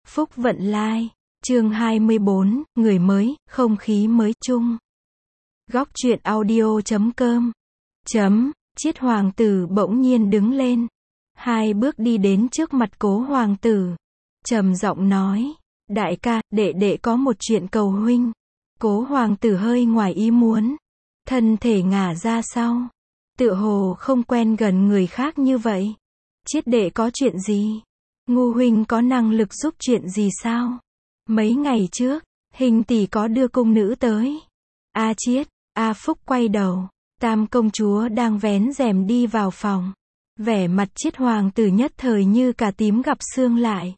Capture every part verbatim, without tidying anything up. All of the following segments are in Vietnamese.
Phúc Vận Lai, chương hai mươi bốn, người mới, không khí mới chung. Góc truyện audio chấm com. Chấm, Chiết hoàng tử bỗng nhiên đứng lên. Hai bước đi đến trước mặt Cố hoàng tử. Trầm giọng nói, đại ca, đệ đệ có một chuyện cầu huynh. Cố hoàng tử hơi ngoài ý muốn. Thân thể ngả ra sau. Tựa hồ không quen gần người khác như vậy. Chiết đệ có chuyện gì? Ngu huynh có năng lực giúp chuyện gì sao? Mấy ngày trước, Hình tỷ có đưa cung nữ tới. A Chiết, A Phúc quay đầu. Tam công chúa đang vén rèm đi vào phòng. Vẻ mặt Chiết hoàng tử nhất thời như cà tím gặp xương lại.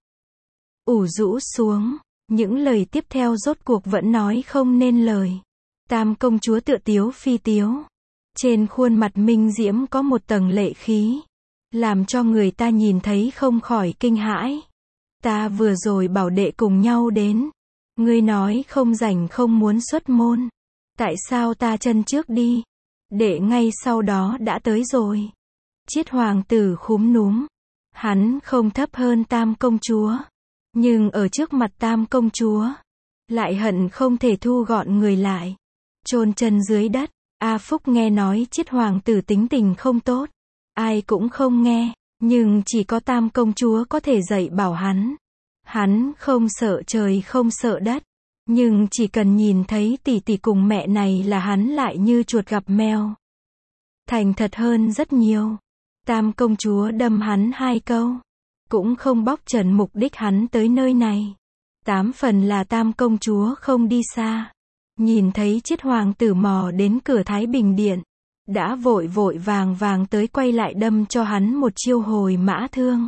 Ủ rũ xuống. Những lời tiếp theo rốt cuộc vẫn nói không nên lời. Tam công chúa tựa tiếu phi tiếu. Trên khuôn mặt minh diễm có một tầng lệ khí. Làm cho người ta nhìn thấy không khỏi kinh hãi. Ta vừa rồi bảo đệ cùng nhau đến. Ngươi nói không rảnh không muốn xuất môn. Tại sao ta chân trước đi? Đệ ngay sau đó đã tới rồi. Chiết hoàng tử khúm núm. Hắn không thấp hơn tam công chúa. Nhưng ở trước mặt tam công chúa. Lại hận không thể thu gọn người lại. Chôn chân dưới đất. A Phúc nghe nói Chiết hoàng tử tính tình không tốt. Ai cũng không nghe. Nhưng chỉ có tam công chúa có thể dạy bảo hắn. Hắn không sợ trời không sợ đất. Nhưng chỉ cần nhìn thấy tỷ tỷ cùng mẹ này là hắn lại như chuột gặp mèo. Thành thật hơn rất nhiều. Tam công chúa đâm hắn hai câu. Cũng không bóc trần mục đích hắn tới nơi này. Tám phần là tam công chúa không đi xa. Nhìn thấy Chiết hoàng tử mò đến cửa Thái Bình Điện. Đã vội vội vàng vàng tới quay lại đâm cho hắn một chiêu hồi mã thương.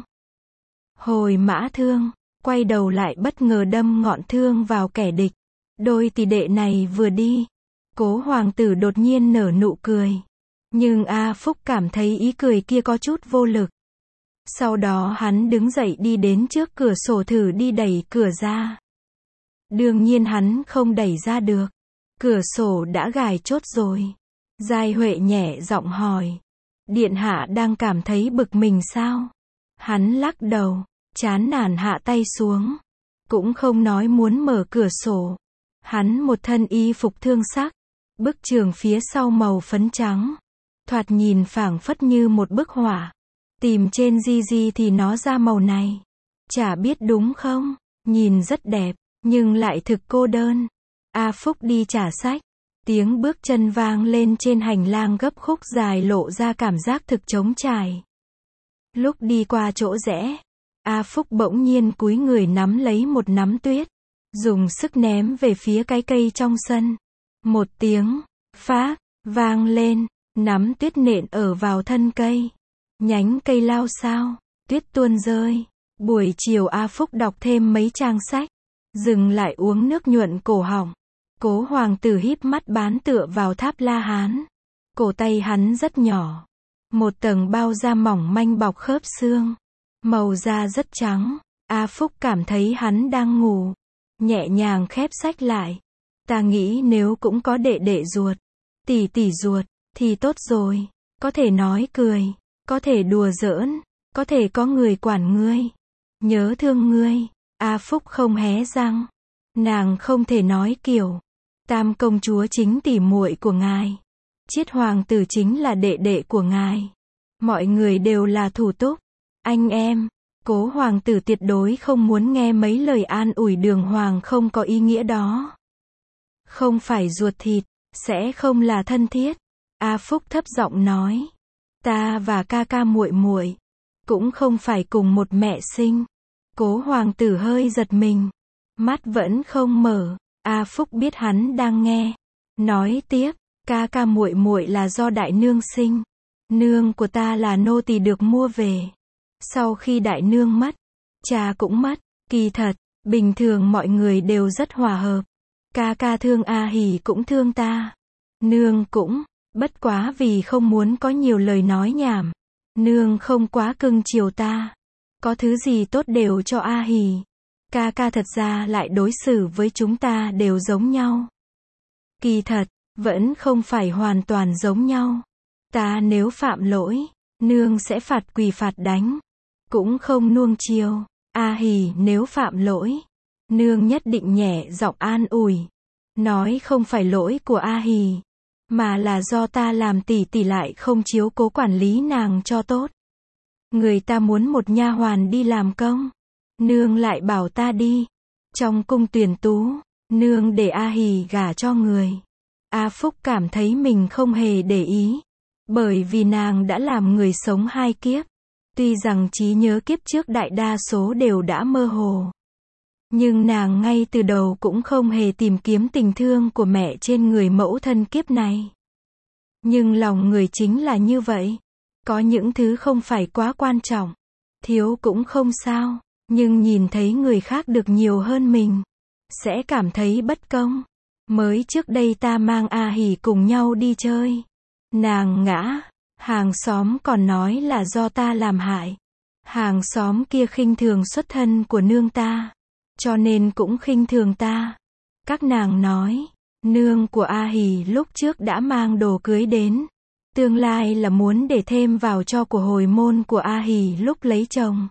Hồi mã thương, quay đầu lại bất ngờ đâm ngọn thương vào kẻ địch. Đôi tỷ đệ này vừa đi. Cố hoàng tử đột nhiên nở nụ cười. Nhưng A Phúc cảm thấy ý cười kia có chút vô lực. Sau đó hắn đứng dậy đi đến trước cửa sổ thử đi đẩy cửa ra. Đương nhiên hắn không đẩy ra được. Cửa sổ đã gài chốt rồi. Giai Huệ nhẹ giọng hỏi. Điện hạ đang cảm thấy bực mình sao? Hắn lắc đầu, chán nản hạ tay xuống. Cũng không nói muốn mở cửa sổ. Hắn một thân y phục thương sắc. Bức trường phía sau màu phấn trắng. Thoạt nhìn phảng phất như một bức họa. Tìm trên di di thì nó ra màu này. Chả biết đúng không? Nhìn rất đẹp, nhưng lại thực cô đơn. A Phúc đi trả sách. Tiếng bước chân vang lên trên hành lang gấp khúc dài lộ ra cảm giác thực trống trải. Lúc đi qua chỗ rẽ, A Phúc bỗng nhiên cúi người nắm lấy một nắm tuyết. Dùng sức ném về phía cái cây trong sân. Một tiếng, phác, vang lên, nắm tuyết nện ở vào thân cây. Nhánh cây lao xao, tuyết tuôn rơi. Buổi chiều A Phúc đọc thêm mấy trang sách. Dừng lại uống nước nhuận cổ họng. Cố hoàng tử híp mắt bán tựa vào tháp La Hán. Cổ tay hắn rất nhỏ. Một tầng bao da mỏng manh bọc khớp xương. Màu da rất trắng. A Phúc cảm thấy hắn đang ngủ. Nhẹ nhàng khép sách lại. Ta nghĩ nếu cũng có đệ đệ ruột, tỷ tỷ ruột, thì tốt rồi. Có thể nói cười. Có thể đùa giỡn. Có thể có người quản ngươi. Nhớ thương ngươi. A Phúc không hé răng. Nàng không thể nói kiểu. Tam công chúa chính tỷ muội của ngài. Chiết hoàng tử chính là đệ đệ của ngài. Mọi người đều là thủ túc. Anh em. Cố hoàng tử tuyệt đối không muốn nghe mấy lời an ủi đường hoàng không có ý nghĩa đó. Không phải ruột thịt, sẽ không là thân thiết. A Phúc thấp giọng nói. Ta và ca ca muội muội cũng không phải cùng một mẹ sinh. Cố hoàng tử hơi giật mình. Mắt vẫn không mở. A Phúc biết hắn đang nghe. Nói tiếp, ca ca muội muội là do đại nương sinh. Nương của ta là nô tỳ được mua về. Sau khi đại nương mất, cha cũng mất. Kỳ thật, bình thường mọi người đều rất hòa hợp. Ca ca thương A Hỉ cũng thương ta. Nương cũng, bất quá vì không muốn có nhiều lời nói nhảm. Nương không quá cưng chiều ta. Có thứ gì tốt đều cho A Hỉ. Ca ca thật ra lại đối xử với chúng ta đều giống nhau. Kỳ thật, vẫn không phải hoàn toàn giống nhau. Ta nếu phạm lỗi, nương sẽ phạt quỳ phạt đánh. Cũng không nuông chiều. A Hỉ nếu phạm lỗi, nương nhất định nhẹ giọng an ủi. Nói không phải lỗi của A Hỉ, mà là do ta làm tỷ tỷ lại không chiếu cố quản lý nàng cho tốt. Người ta muốn một nha hoàn đi làm công, nương lại bảo ta đi. Trong cung tuyển tú, nương để A Hỉ gả cho người. A Phúc cảm thấy mình không hề để ý, bởi vì nàng đã làm người sống hai kiếp. Tuy rằng trí nhớ kiếp trước đại đa số đều đã mơ hồ, nhưng nàng ngay từ đầu cũng không hề tìm kiếm tình thương của mẹ trên người mẫu thân kiếp này. Nhưng lòng người chính là như vậy. Có những thứ không phải quá quan trọng, thiếu cũng không sao, nhưng nhìn thấy người khác được nhiều hơn mình, sẽ cảm thấy bất công. Mới trước đây ta mang A Hỉ cùng nhau đi chơi. Nàng ngã, hàng xóm còn nói là do ta làm hại. Hàng xóm kia khinh thường xuất thân của nương ta, cho nên cũng khinh thường ta. Các nàng nói, nương của A Hỉ lúc trước đã mang đồ cưới đến. Tương lai là muốn để thêm vào cho của hồi môn của A Hỉ lúc lấy chồng.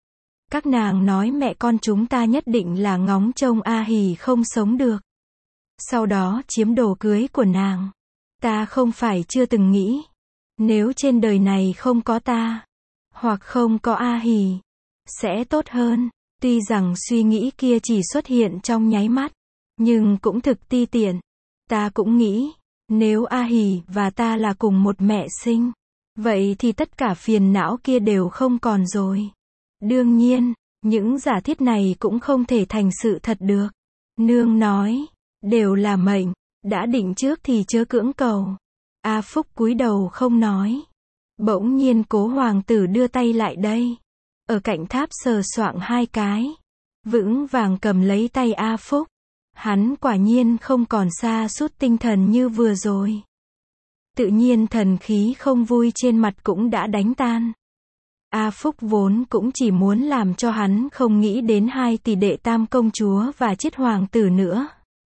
Các nàng nói mẹ con chúng ta nhất định là ngóng trông A Hỉ không sống được, sau đó chiếm đồ cưới của nàng. Ta không phải chưa từng nghĩ, nếu trên đời này không có ta, hoặc không có A Hỉ, sẽ tốt hơn. Tuy rằng suy nghĩ kia chỉ xuất hiện trong nháy mắt, nhưng cũng thực ti tiện. Ta cũng nghĩ, nếu A Hỉ và ta là cùng một mẹ sinh, vậy thì tất cả phiền não kia đều không còn rồi. Đương nhiên, những giả thiết này cũng không thể thành sự thật được. Nương nói, đều là mệnh, đã định trước thì chớ cưỡng cầu. A Phúc cúi đầu không nói. Bỗng nhiên Cố hoàng tử đưa tay lại đây, ở cạnh tháp sờ soạng hai cái, vững vàng cầm lấy tay A Phúc. Hắn quả nhiên không còn sa sút tinh thần như vừa rồi. Tự nhiên thần khí không vui trên mặt cũng đã đánh tan. A Phúc vốn cũng chỉ muốn làm cho hắn không nghĩ đến hai tỷ đệ Tam công chúa và Chiết hoàng tử nữa.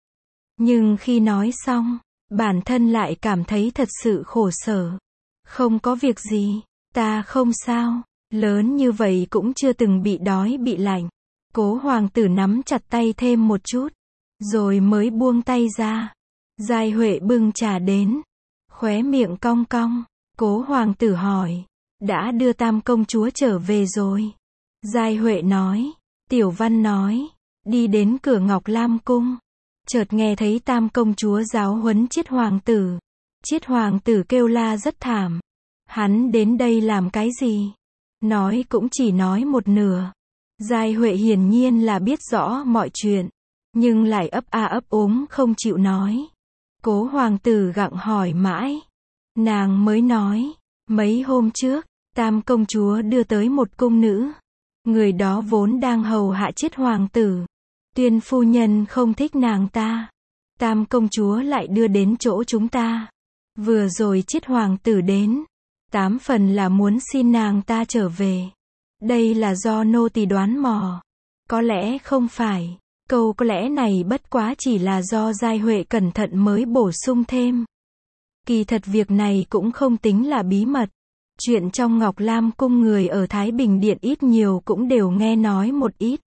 Nhưng khi nói xong, bản thân lại cảm thấy thật sự khổ sở. Không có việc gì, ta không sao, lớn như vậy cũng chưa từng bị đói bị lạnh. Cố hoàng tử nắm chặt tay thêm một chút, rồi mới buông tay ra. Giai Huệ bưng trà đến, khóe miệng cong cong. Cố hoàng tử hỏi, đã đưa Tam công chúa trở về rồi? Giai Huệ nói, Tiểu Văn nói, đi đến cửa Ngọc Lam cung, chợt nghe thấy Tam công chúa giáo huấn Chiết hoàng tử. Chiết hoàng tử kêu la rất thảm. Hắn đến đây làm cái gì? Nói cũng chỉ nói một nửa. Giai Huệ hiển nhiên là biết rõ mọi chuyện, nhưng lại ấp a ấp úng không chịu nói. Cố hoàng tử gặng hỏi mãi, nàng mới nói, mấy hôm trước, Tam công chúa đưa tới một cung nữ. Người đó vốn đang hầu hạ Chiết hoàng tử. Tuyên phu nhân không thích nàng ta. Tam công chúa lại đưa đến chỗ chúng ta. Vừa rồi Chiết hoàng tử đến, tám phần là muốn xin nàng ta trở về. Đây là do nô tỳ đoán mò. Có lẽ không phải. Câu có lẽ này bất quá chỉ là do Giai Huệ cẩn thận mới bổ sung thêm. Kỳ thật việc này cũng không tính là bí mật. Chuyện trong Ngọc Lam cung người ở Thái Bình Điện ít nhiều cũng đều nghe nói một ít.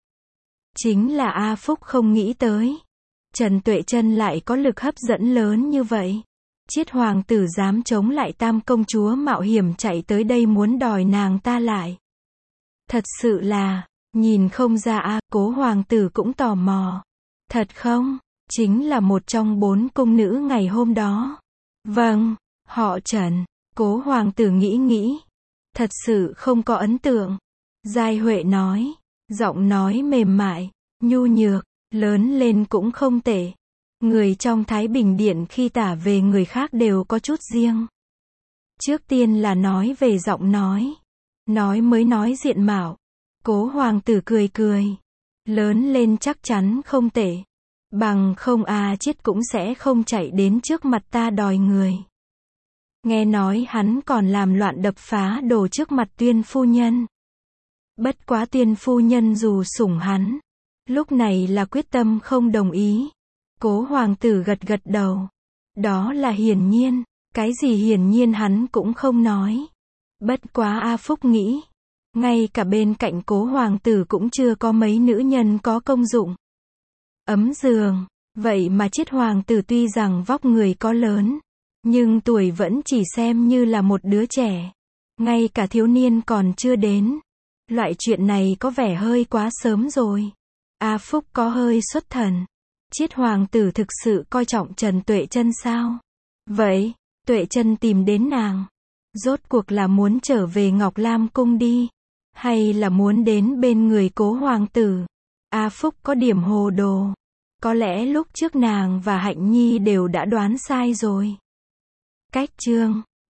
Chính là A Phúc không nghĩ tới, Trần Tuệ Trân lại có lực hấp dẫn lớn như vậy. Chiết hoàng tử dám chống lại Tam công chúa mạo hiểm chạy tới đây muốn đòi nàng ta lại. Thật sự là, nhìn không ra a, Cố hoàng tử cũng tò mò. Thật không? Chính là một trong bốn cung nữ ngày hôm đó. Vâng, họ Trần. Cố hoàng tử nghĩ nghĩ. Thật sự không có ấn tượng. Giai Huệ nói, giọng nói mềm mại, nhu nhược, lớn lên cũng không tệ. Người trong Thái Bình Điện khi tả về người khác đều có chút riêng. Trước tiên là nói về giọng nói. Nói mới nói diện mạo. Cố hoàng tử cười cười. Lớn lên chắc chắn không tệ. Bằng không A Chiết cũng sẽ không chạy đến trước mặt ta đòi người. Nghe nói hắn còn làm loạn đập phá đồ trước mặt Tuyên phu nhân. Bất quá Tuyên phu nhân dù sủng hắn, lúc này là quyết tâm không đồng ý. Cố hoàng tử gật gật đầu. Đó là hiển nhiên. Cái gì hiển nhiên hắn cũng không nói. Bất quá A Phúc nghĩ, Ngay cả bên cạnh cố hoàng tử cũng chưa có mấy nữ nhân có công dụng. Ấm giường. Vậy mà Chiết hoàng tử tuy rằng vóc người có lớn, nhưng tuổi vẫn chỉ xem như là một đứa trẻ. Ngay cả thiếu niên còn chưa đến. Loại chuyện này có vẻ hơi quá sớm rồi. A Phúc có hơi xuất thần. Chiết hoàng tử thực sự coi trọng Trần Tuệ Chân sao? Vậy, Tuệ Chân tìm đến nàng. Rốt cuộc là muốn trở về Ngọc Lam cung đi? Hay là muốn đến bên người cố hoàng tử? A Phúc có điểm hồ đồ. Có lẽ lúc trước nàng và Hạnh Nhi đều đã đoán sai rồi. Cách chương